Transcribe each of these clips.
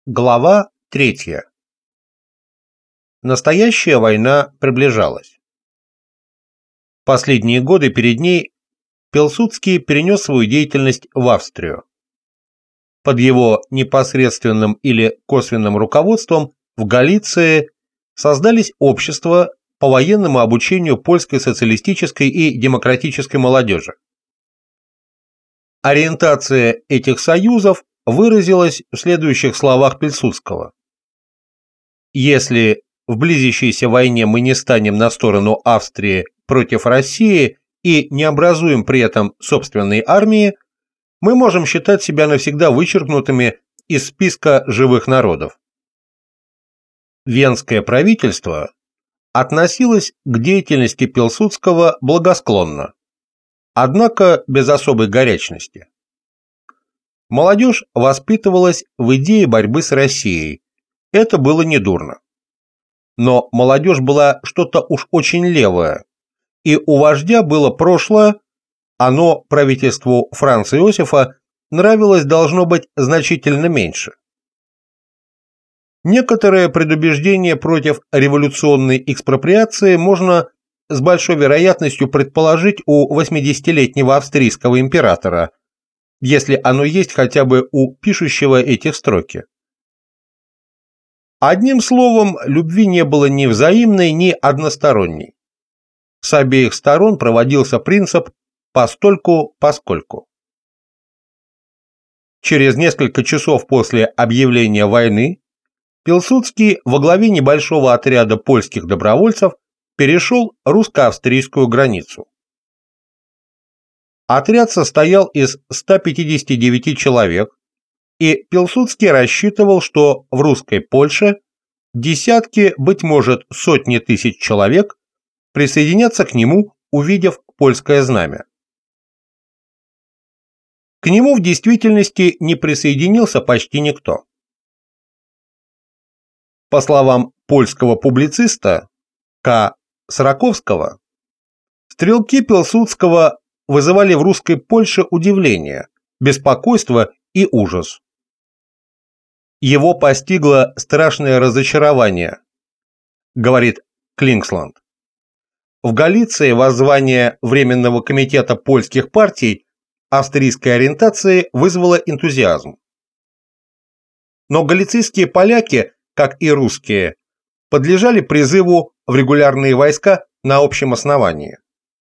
Глава 3. Настоящая война приближалась. Последние годы перед ней Пилсудский перенес свою деятельность в Австрию. Под его непосредственным или косвенным руководством в Галиции создались общества по военному обучению польской социалистической и демократической молодежи. Ориентация этих союзов выразилась в следующих словах Пилсудского: «Если в близящейся войне мы не станем на сторону Австрии против России и не образуем при этом собственной армии, мы можем считать себя навсегда вычеркнутыми из списка живых народов». Венское правительство относилось к деятельности Пилсудского благосклонно, однако без особой горячности. Молодежь воспитывалась в идее борьбы с Россией. Это было недурно. Но молодежь была что-то уж очень левое, и у вождя было прошлое, оно правительству Франца Иосифа нравилось, должно быть, значительно меньше. Некоторое предубеждение против революционной экспроприации можно с большой вероятностью предположить у 80-летнего австрийского императора, если оно есть хотя бы у пишущего эти строки. Одним словом, любви не было ни взаимной, ни односторонней. С обеих сторон проводился принцип «постольку-поскольку». Через несколько часов после объявления войны Пилсудский во главе небольшого отряда польских добровольцев перешел русско-австрийскую границу. Отряд состоял из 159 человек, и Пилсудский рассчитывал, что в русской Польше десятки, быть может, сотни тысяч человек присоединятся к нему, увидев польское знамя. К нему в действительности не присоединился почти никто. По словам польского публициста К. Сраковского, стрелки Пилсудского вызывали в русской Польше удивление, беспокойство и ужас. Его постигло страшное разочарование, говорит Клингсланд. В Галиции воззвание Временного комитета польских партий австрийской ориентации вызвало энтузиазм. Но галицийские поляки, как и русские, подлежали призыву в регулярные войска на общем основании.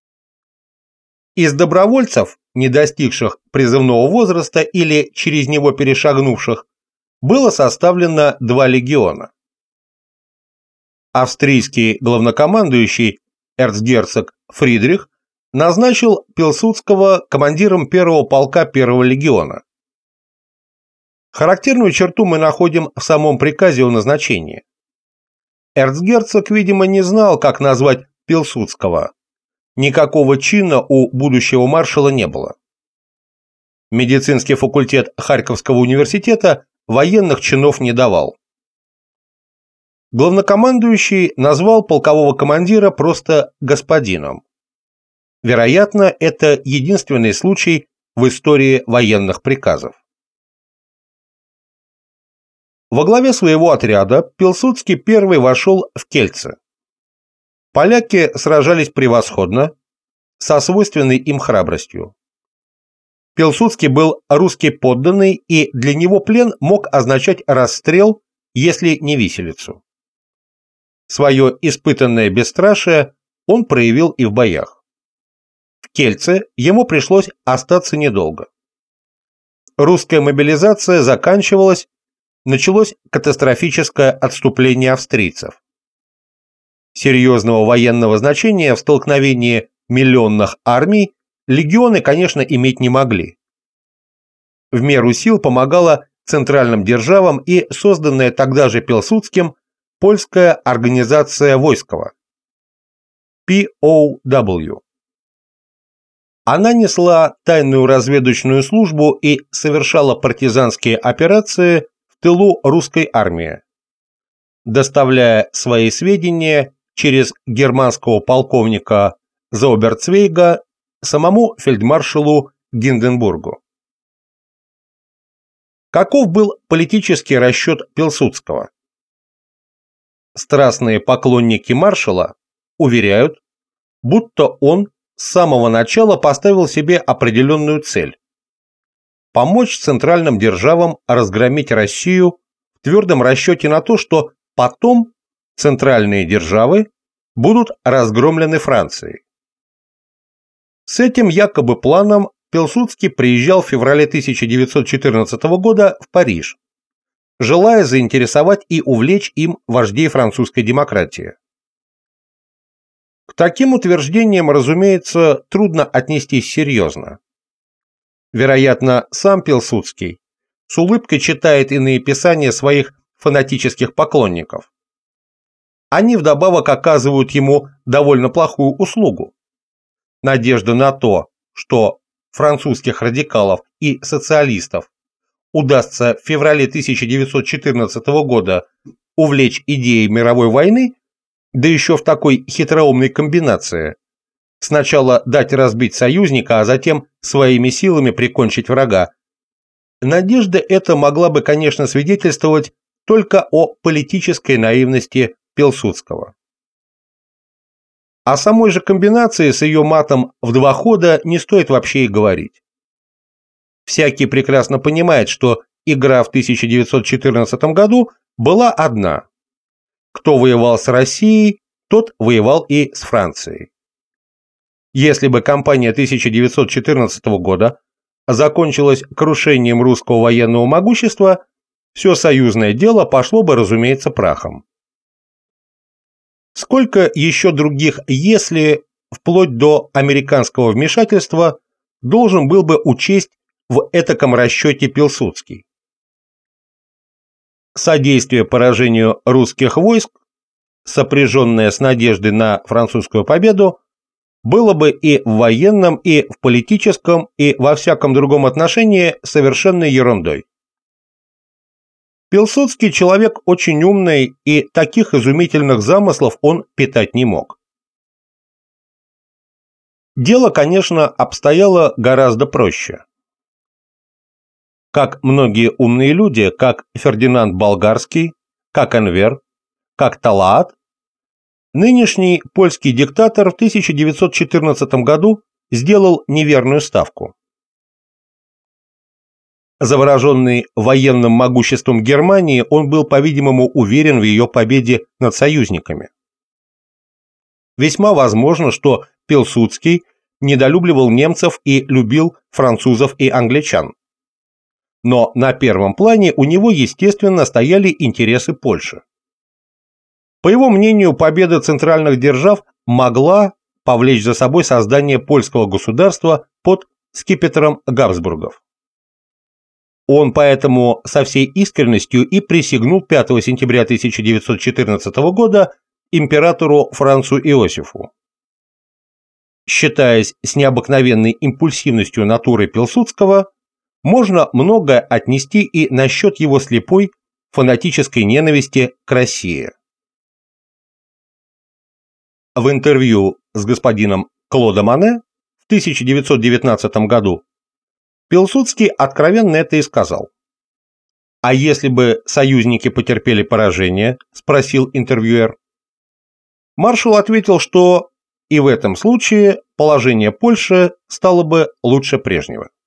Из добровольцев, не достигших призывного возраста или через него перешагнувших, было составлено 2 легиона. Австрийский главнокомандующий эрцгерцог Фридрих назначил Пилсудского командиром 1-го полка 1-го легиона. Характерную черту мы находим в самом приказе о назначении. Эрцгерцог, видимо, не знал, как назвать Пилсудского. Никакого чина у будущего маршала не было. Медицинский факультет Харьковского университета военных чинов не давал. Главнокомандующий назвал полкового командира просто господином. Вероятно, это единственный случай в истории военных приказов. Во главе своего отряда Пилсудский первый вошел в Кельце. Поляки сражались превосходно, со свойственной им храбростью. Пилсудский был русский подданный, и для него плен мог означать расстрел, если не виселицу. Свое испытанное бесстрашие он проявил и в боях. В Кельце ему пришлось остаться недолго. Русская мобилизация заканчивалась, началось катастрофическое отступление австрийцев. Серьезного военного значения в столкновении миллионных армий легионы, конечно, иметь не могли. В меру сил помогала центральным державам и созданная тогда же Пилсудским польская организация Войскова POW. Она несла тайную разведочную службу и совершала партизанские операции в тылу русской армии, доставляя свои сведения через германского полковника Зауберцвейга самому фельдмаршалу Гинденбургу. Каков был политический расчет Пилсудского? Страстные поклонники маршала уверяют, будто он с самого начала поставил себе определенную цель – помочь центральным державам разгромить Россию в твердом расчете на то, что потом центральные державы будут разгромлены Францией. С этим якобы планом Пилсудский приезжал в феврале 1914 года в Париж, желая заинтересовать и увлечь им вождей французской демократии. К таким утверждениям, разумеется, трудно отнестись серьезно. Вероятно, сам Пилсудский с улыбкой читает иные писания своих фанатических поклонников. Они вдобавок оказывают ему довольно плохую услугу. Надежда на то, что французских радикалов и социалистов удастся в феврале 1914 года увлечь идеей мировой войны, да еще в такой хитроумной комбинации. Сначала дать разбить союзника, а затем своими силами прикончить врага. Надежда эта могла бы, конечно, свидетельствовать только о политической наивности Пилсудского. О самой же комбинации с ее матом в два хода не стоит вообще и говорить. Всякий прекрасно понимает, что игра в 1914 году была одна. Кто воевал с Россией, тот воевал и с Францией. Если бы кампания 1914 года закончилась крушением русского военного могущества, все союзное дело пошло бы, разумеется, прахом. Сколько еще других «если», вплоть до американского вмешательства, должен был бы учесть в этаком расчете Пилсудский? Содействие поражению русских войск, сопряженное с надеждой на французскую победу, было бы и в военном, и в политическом, и во всяком другом отношении совершенной ерундой. Пилсудский человек очень умный, и таких изумительных замыслов он питать не мог. Дело, конечно, обстояло гораздо проще. Как многие умные люди, как Фердинанд Болгарский, как Энвер, как Талаат, нынешний польский диктатор в 1914 году сделал неверную ставку. Завороженный военным могуществом Германии, он был, по-видимому, уверен в ее победе над союзниками. Весьма возможно, что Пилсудский недолюбливал немцев и любил французов и англичан. Но на первом плане у него, естественно, стояли интересы Польши. По его мнению, победа центральных держав могла повлечь за собой создание польского государства под скипетром Габсбургов. Он поэтому со всей искренностью и присягнул 5 сентября 1914 года императору Францу Иосифу. Считаясь с необыкновенной импульсивностью натуры Пилсудского, можно многое отнести и насчет его слепой фанатической ненависти к России. В интервью с господином Клодом Моне в 1919 году Пилсудский откровенно это и сказал. «А если бы союзники потерпели поражение?» – спросил интервьюер. Маршал ответил, что и в этом случае положение Польши стало бы лучше прежнего.